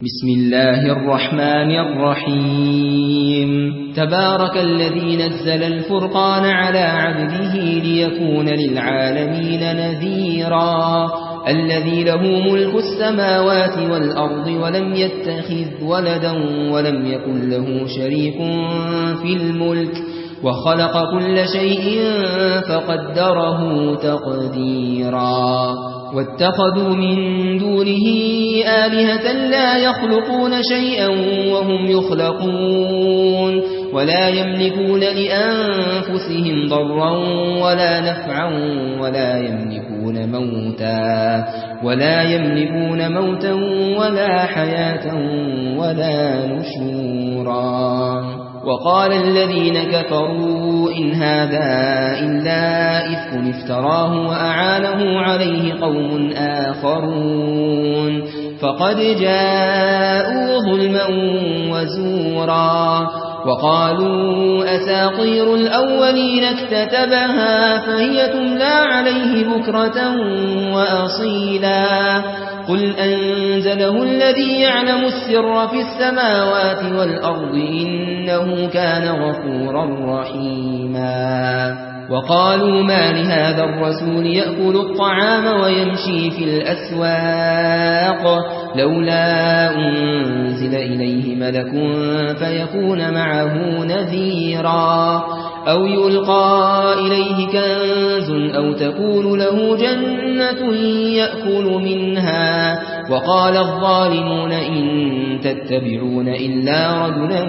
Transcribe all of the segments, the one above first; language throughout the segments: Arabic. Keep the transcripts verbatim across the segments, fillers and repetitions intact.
بسم الله الرحمن الرحيم تبارك الذي نزل الفرقان على عبده ليكون للعالمين نذيرا الذي له ملك السماوات والأرض ولم يتخذ ولدا ولم يكن له شريك في الملك وخلق كل شيء فقدره تقديرا واتخذوا من دونه آلهة لا يخلقون شيئا وهم يخلقون ولا يملكون لأنفسهم ضرا ولا نفعا ولا يملكون موتا ولا يملكون موتا ولا حياة ولا نشورا وقال الذين كفروا إن هذا إلا إفك افتراه وأعانه عليه قوم آخرون فقد جاءوا ظلما وزورا وقالوا أساطير الأولين اكتتبها فهي تملى عليه بكرة وأصيلا قل أنزله الذي يعلم السر في السماوات والأرض إنه كان غفورا رحيما وقالوا ما لهذا الرسول يأكل الطعام ويمشي في الأسواق لولا أنزل إليه ملك فيكون معه نذيرا أو يلقى إليه كنز أو تكون له جنة يأكل منها وقال الظالمون إن تتبعون إلا رجلا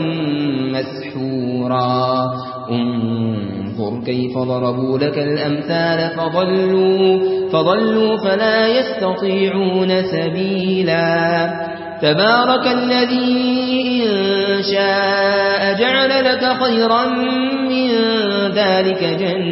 مسحورا انظر كيف ضربوا لك الأمثال فضلوا, فضلوا فلا يستطيعون سبيلا تبارك الذي إن شاء جعل لك خيرا من ذلك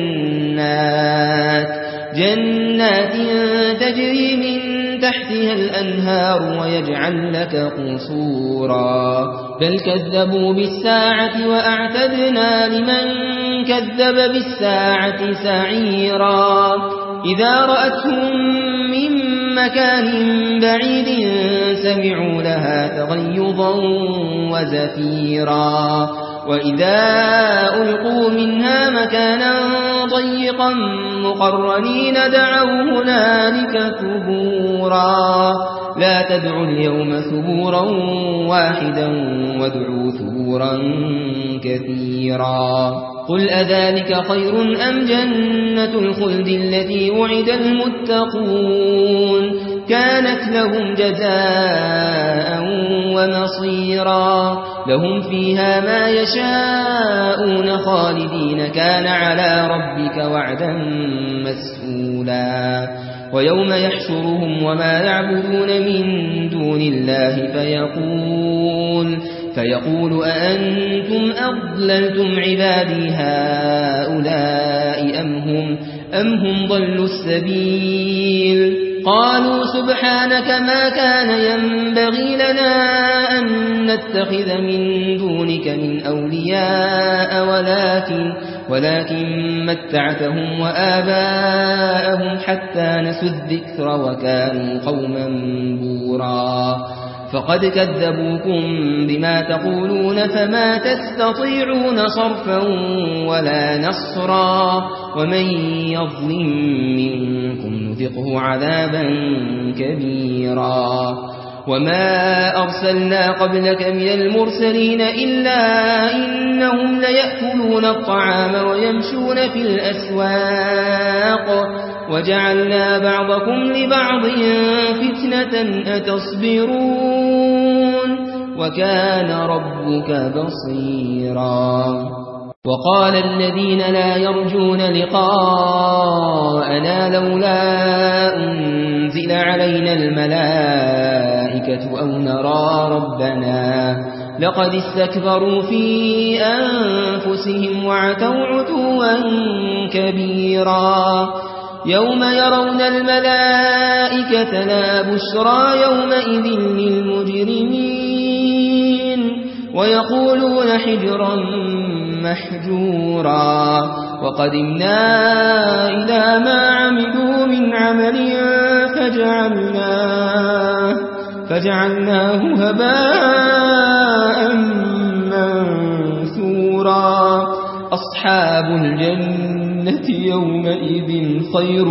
جنات جنات تجري من تحتها الأنهار ويجعل لك قصورا بل كذبوا بالساعة وأعتدنا لمن كذب بالساعة سعيرا إذا رأتهم من مكان بعيد سمعوا لها تغيظا وزفيرا وإذا ألقوا منها مكانا ضيقا مقرنين دعوا هنالك ثبورا لا تدعوا اليوم ثبورا واحدا وادعوا ثبورا كثيرا قل أذلك خير أم جنة الخلد التي وعد المتقون كانت لهم جزاء ومصيرا لهم فيها ما يشاءون خالدين كان على ربك وعدا مسئولا ويوم يحشرهم وما يعبدون من دون الله فيقول فيقول أأنتم أضللتم عبادي هؤلاء أم هم, أم هم ضلوا السبيل قالوا سبحانك ما كان ينبغي لنا أن نتخذ من دونك من أولياء ولكن, ولكن متعتهم وآباءهم حتى نسوا الذكر وكانوا قوما بورا فقد كذبوكم بما تقولون فما تستطيعون صرفا ولا نصرا ومن يظلم منكم نذقه عذابا كبيرا وما أرسلنا قبلك من المرسلين إلا إنهم ليأكلون الطعام ويمشون في الأسواق وجعلنا بعضكم لبعض فتنة أتصبرون وكان ربك بصيرا وقال الذين لا يرجون لقاءنا لولا أنزل علينا الملائكة أو نرى ربنا لقد استكبروا في أنفسهم وعتوا عتوا كبيرا يوم يرون الملائكة لا بشرى يومئذ للمجرمين ويقولون حجرا محجورا وقدمنا إلى ما عملوا من عمل فجعلناه فجعلناه هباء منثورا أصحاب الجنة يومئذ خير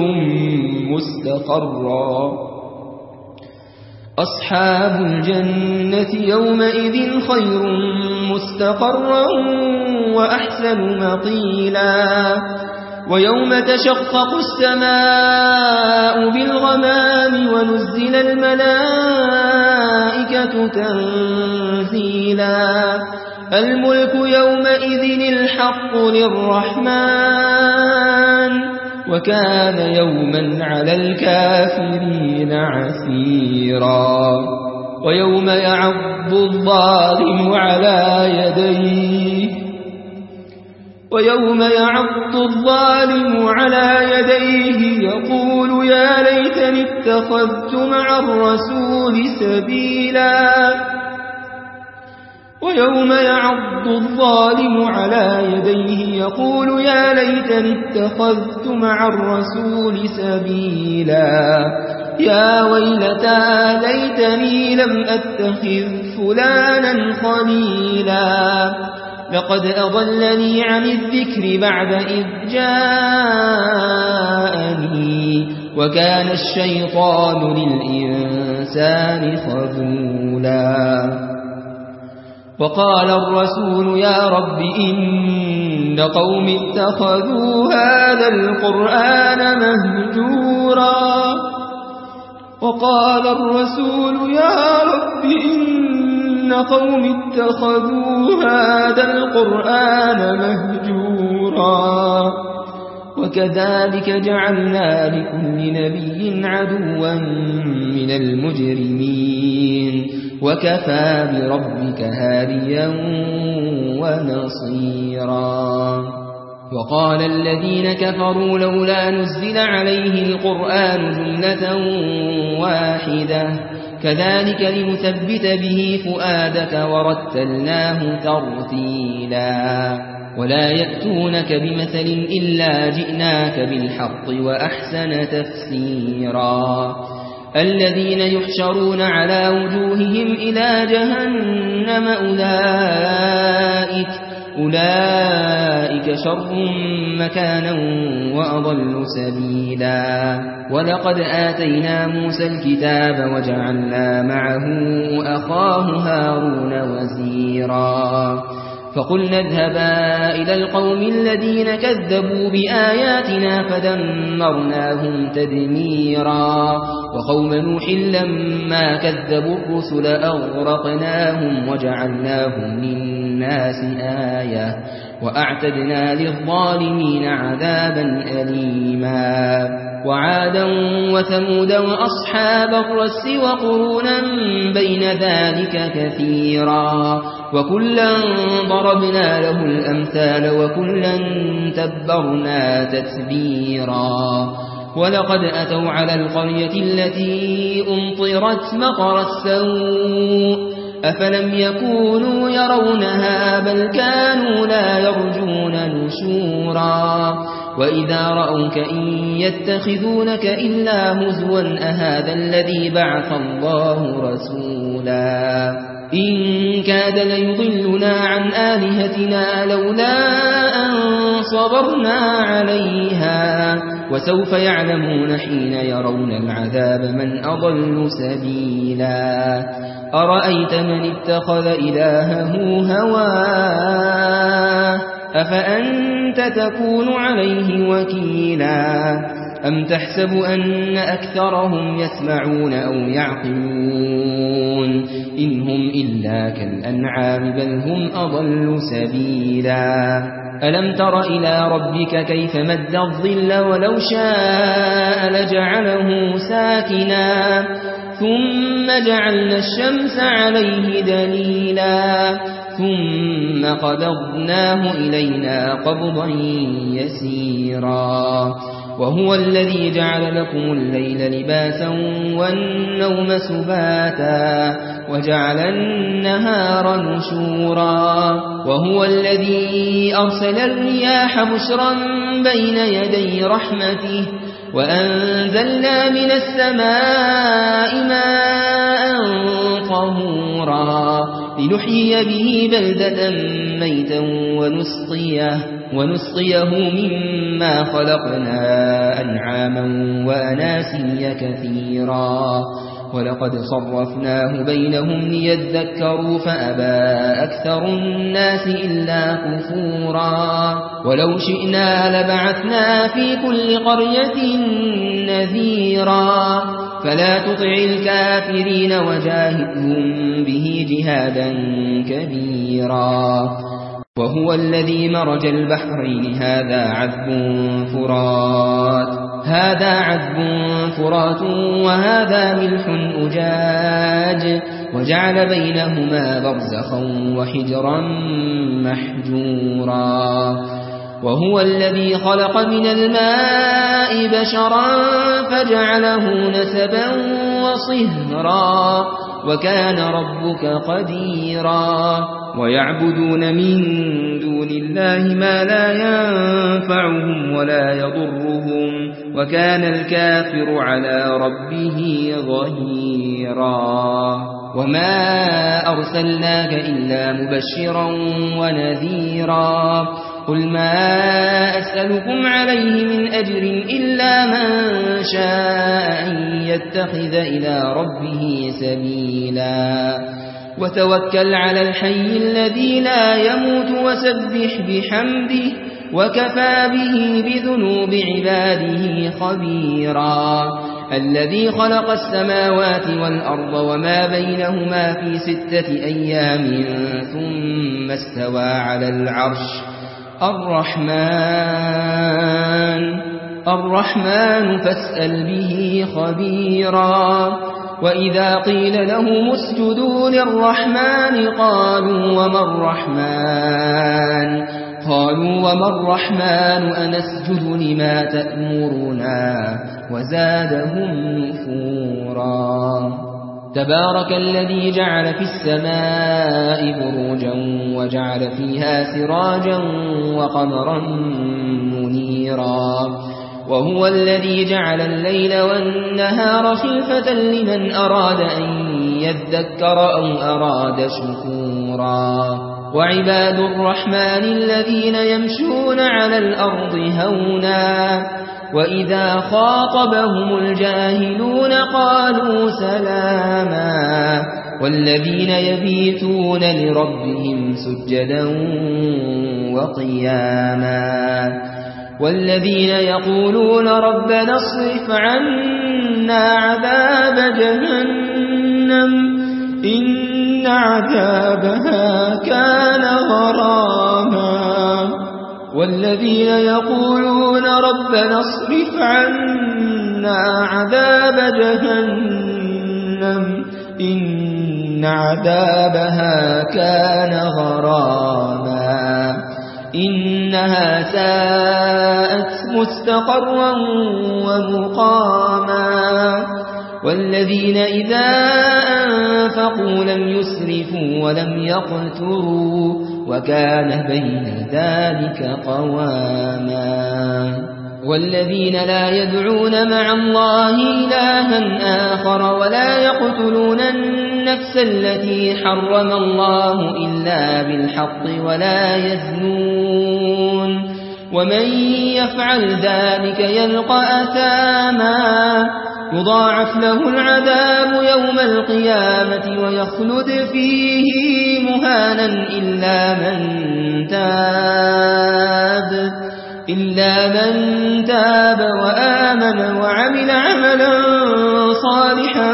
مستقرا أصحاب الجنة يومئذ خير مستقرا وأحسن مقيلا ويوم تشقق السماء بالغمام ونزل الملائكة تنزيلا الملك يومئذ الحق للرحمن وكان يوما على الكافرين عسيرا ويوم يعض الظالم على يديه ويوم يعض الظالم على يديه يقول يا ليتني اتخذت مع الرسول سبيلا ويوم يعض الظالم على يديه يقول يا ليتني اتخذت مع الرسول سبيلا يا ويلتى ليتني لم أتخذ فلانا خليلا لقد أضلني عن الذكر بعد إذ جاءني وكان الشيطان للإنسان خذولا وقال الرسول يا رب إن قوم اتخذوا هذا القرآن مهجورا وقال الرسول يا رب إن قوم اتخذوا هذا القرآن مهجورا وكذلك جعلنا لكل نبي عدوا من المجرمين وكفى بربك هاديا ونصيرا وقال الذين كفروا لولا نزل عليه القرآن جملة واحدة كذلك لنثبت به فؤادك ورتلناه ترتيلا ولا يأتونك بمثل إلا جئناك بالحق وأحسن تفسيرا الذين يحشرون على وجوههم إلى جهنم أولئك أولئك شر مكانا وأضل سبيلا ولقد آتينا موسى الكتاب وجعلنا معه أخاه هارون وزيرا فقلنا اذهبا إلى القوم الذين كذبوا بآياتنا فدمرناهم تدميرا وقوم نوح لما كذبوا الرسل أغرقناهم وجعلناهم للناس آية وأعتدنا للظالمين عذابا أليما وعادا وثمود وأصحاب الرس وقرونا بين ذلك كثيرا وكلا ضربنا له الأمثال وكلا تبرنا تتبيرا ولقد أتوا على القرية التي أمطرت مطر السوء أفلم يكونوا يرونها بل كانوا لا يرجون نشورا وإذا رأوك إن يتخذونك إلا هزوا أهذا الذي بعث الله رسولا إن كاد ليضلنا عن آلهتنا لولا أن صبرنا عليها وسوف يعلمون حين يرون العذاب من أضل سبيلا أرأيت من اتخذ إلهه هواه أفأنت تكون عليه وكيلا أم تحسب أن أكثرهم يسمعون أو يعقلون إن هم إلا كالأنعام بل هم أضل سبيلا ألم تر إلى ربك كيف مد الظل ولو شاء لجعله ساكنا ثم جعلنا الشمس عليه دليلا ثم قبضناه إلينا قبضا يسيرا وهو الذي جعل لكم الليل لباسا والنوم سباتا وجعل النهار نشورا وهو الذي أرسل الرياح بشرا بين يدي رحمته وأنزلنا من السماء ماء طهورا لنحيي به بلدة ميتا ونسقيه, ونسقيه مما خلقنا أنعاما وأناسيا كثيرا ولقد صرفناه بينهم ليذكروا فأبى أكثر الناس إلا كفورا ولو شئنا لبعثنا في كل قرية نذيرا فلا تطع الكافرين وجاهدهم به جهادا كبيرا وهو الذي مرج البحرين هذا عذب فرات هذا عذب فرات وهذا ملح أجاج وجعل بينهما برزخا وحجرا محجورا وهو الذي خلق من الماء بشرا فجعله نسبا وصهرا وكان ربك قديرا ويعبدون من دون الله ما لا ينفعهم ولا يضرهم وكان الكافر على ربه ظهيرا وما أرسلناك إلا مبشرا ونذيرا قل ما أسألكم عليه من أجر إلا من شاء أن يتخذ إلى ربه سبيلا وتوكل على الحي الذي لا يموت وسبح بحمده وكفى به بذنوب عباده خبيرا الذي خلق السماوات والأرض وما بينهما في ستة أيام ثم استوى على العرش الرحمن الرحمن فاسأل به خبيرا وإذا قيل لهم اسجدوا للرحمن قالوا وما الرحمن قالوا وما الرحمن أنسجد لما تأمرنا وزادهم نفورا تبارك الذي جعل في السماء بروجا وجعل فيها سراجا وقمرا منيرا وهو الذي جعل الليل والنهار خلفة لمن أراد أن يذكر أو أراد شكورا وعباد الرحمن الذين يمشون على الأرض هونا وإذا خاطبهم الجاهلون قالوا سلاما والذين يبيتون لربهم سجدا وقياما والذين يقولون ربنا اصرف عنا عذاب جهنم إن عذابها كان غراما والذين يقولون ربنا اصرف عنا عذاب جهنم إن عذابها كان غراما إنها ساءت مستقرا ومقاما والذين إذا أنفقوا لم يسرفوا ولم يقتروا وكان بين ذلك قواما والذين لا يدعون مع الله إلها آخر ولا يقتلون النفس التي حرم الله إلا بالحق ولا يزنون ومن يفعل ذلك يلقى أثاما يضاعف له العذاب يوم القيامة ويخلد فيه مهانا إلا من تاب إلا من تاب وآمن وعمل عملا صالحا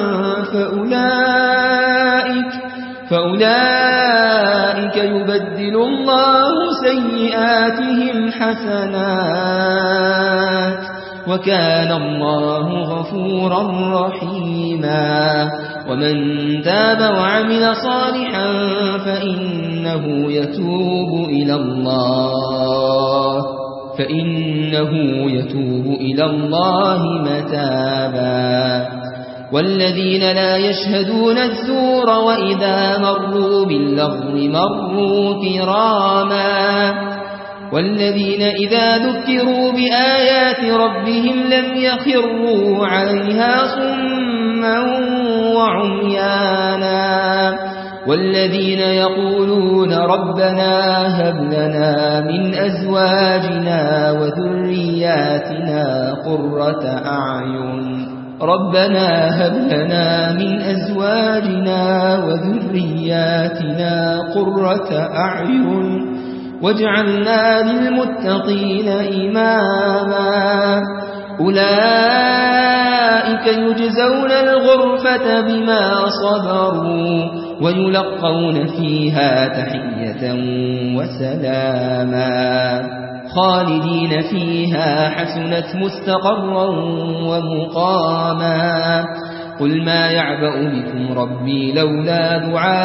فأولئك فأولئك يبدل الله سيئاتهم حسنات وكان الله غفورا رحيما ومن تاب وعمل صالحا فإنه يتوب إلى الله فإنه يتوب إلى الله متابا والذين لا يشهدون الزور وإذا مروا باللغو مروا كراما والذين إذا ذكروا بآيات ربهم لم يخروا عليها صما وعميانا والذين يقولون ربنا هب لنا من أزواجنا وذرياتنا قرة أعين ربنا هب لنا من أزواجنا وذرياتنا قرة أعين واجعلنا للمتقين إماما أولئك يجزون الغرفة بما صبروا ويلقون فيها تحية وسلاما خالدين فيها حسنت مستقرا ومقاما قل ما يعبأ بكم ربي لولا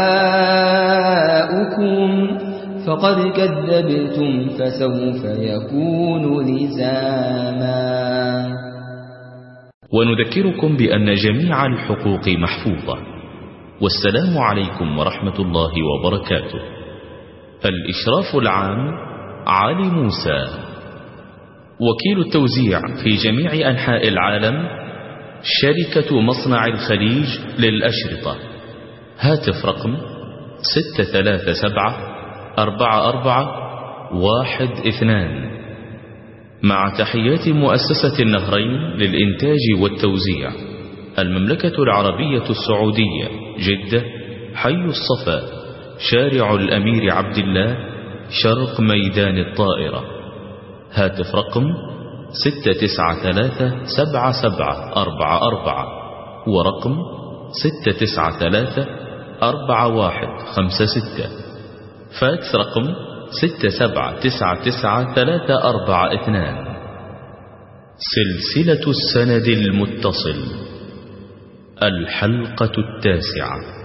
دعاؤكم فقد كذبتم فسوف يكون لزاما. ونذكركم بأن جميع الحقوق محفوظة. والسلام عليكم ورحمة الله وبركاته. الإشراف العام علي موسى، وكيل التوزيع في جميع أنحاء العالم شركة مصنع الخليج للأشرطة. هاتف رقم ستة ثلاثة سبعة أربعة أربعة واحد اثنان. مع تحيات مؤسسة النهرين للإنتاج والتوزيع، المملكة العربية السعودية، جدة، حي الصفا، شارع الأمير عبد الله، شرق ميدان الطائرة. هاتف رقم ستة تسعة ثلاثة سبعة سبعة أربعة أربعة ورقم ستة تسعة ثلاثة أربعة واحد خمسة ستة. فاكس رقم ستة سبعة تسعة تسعة ثلاثة أربعة اثنان. سلسلة السند المتصل، الحلقة التاسعة.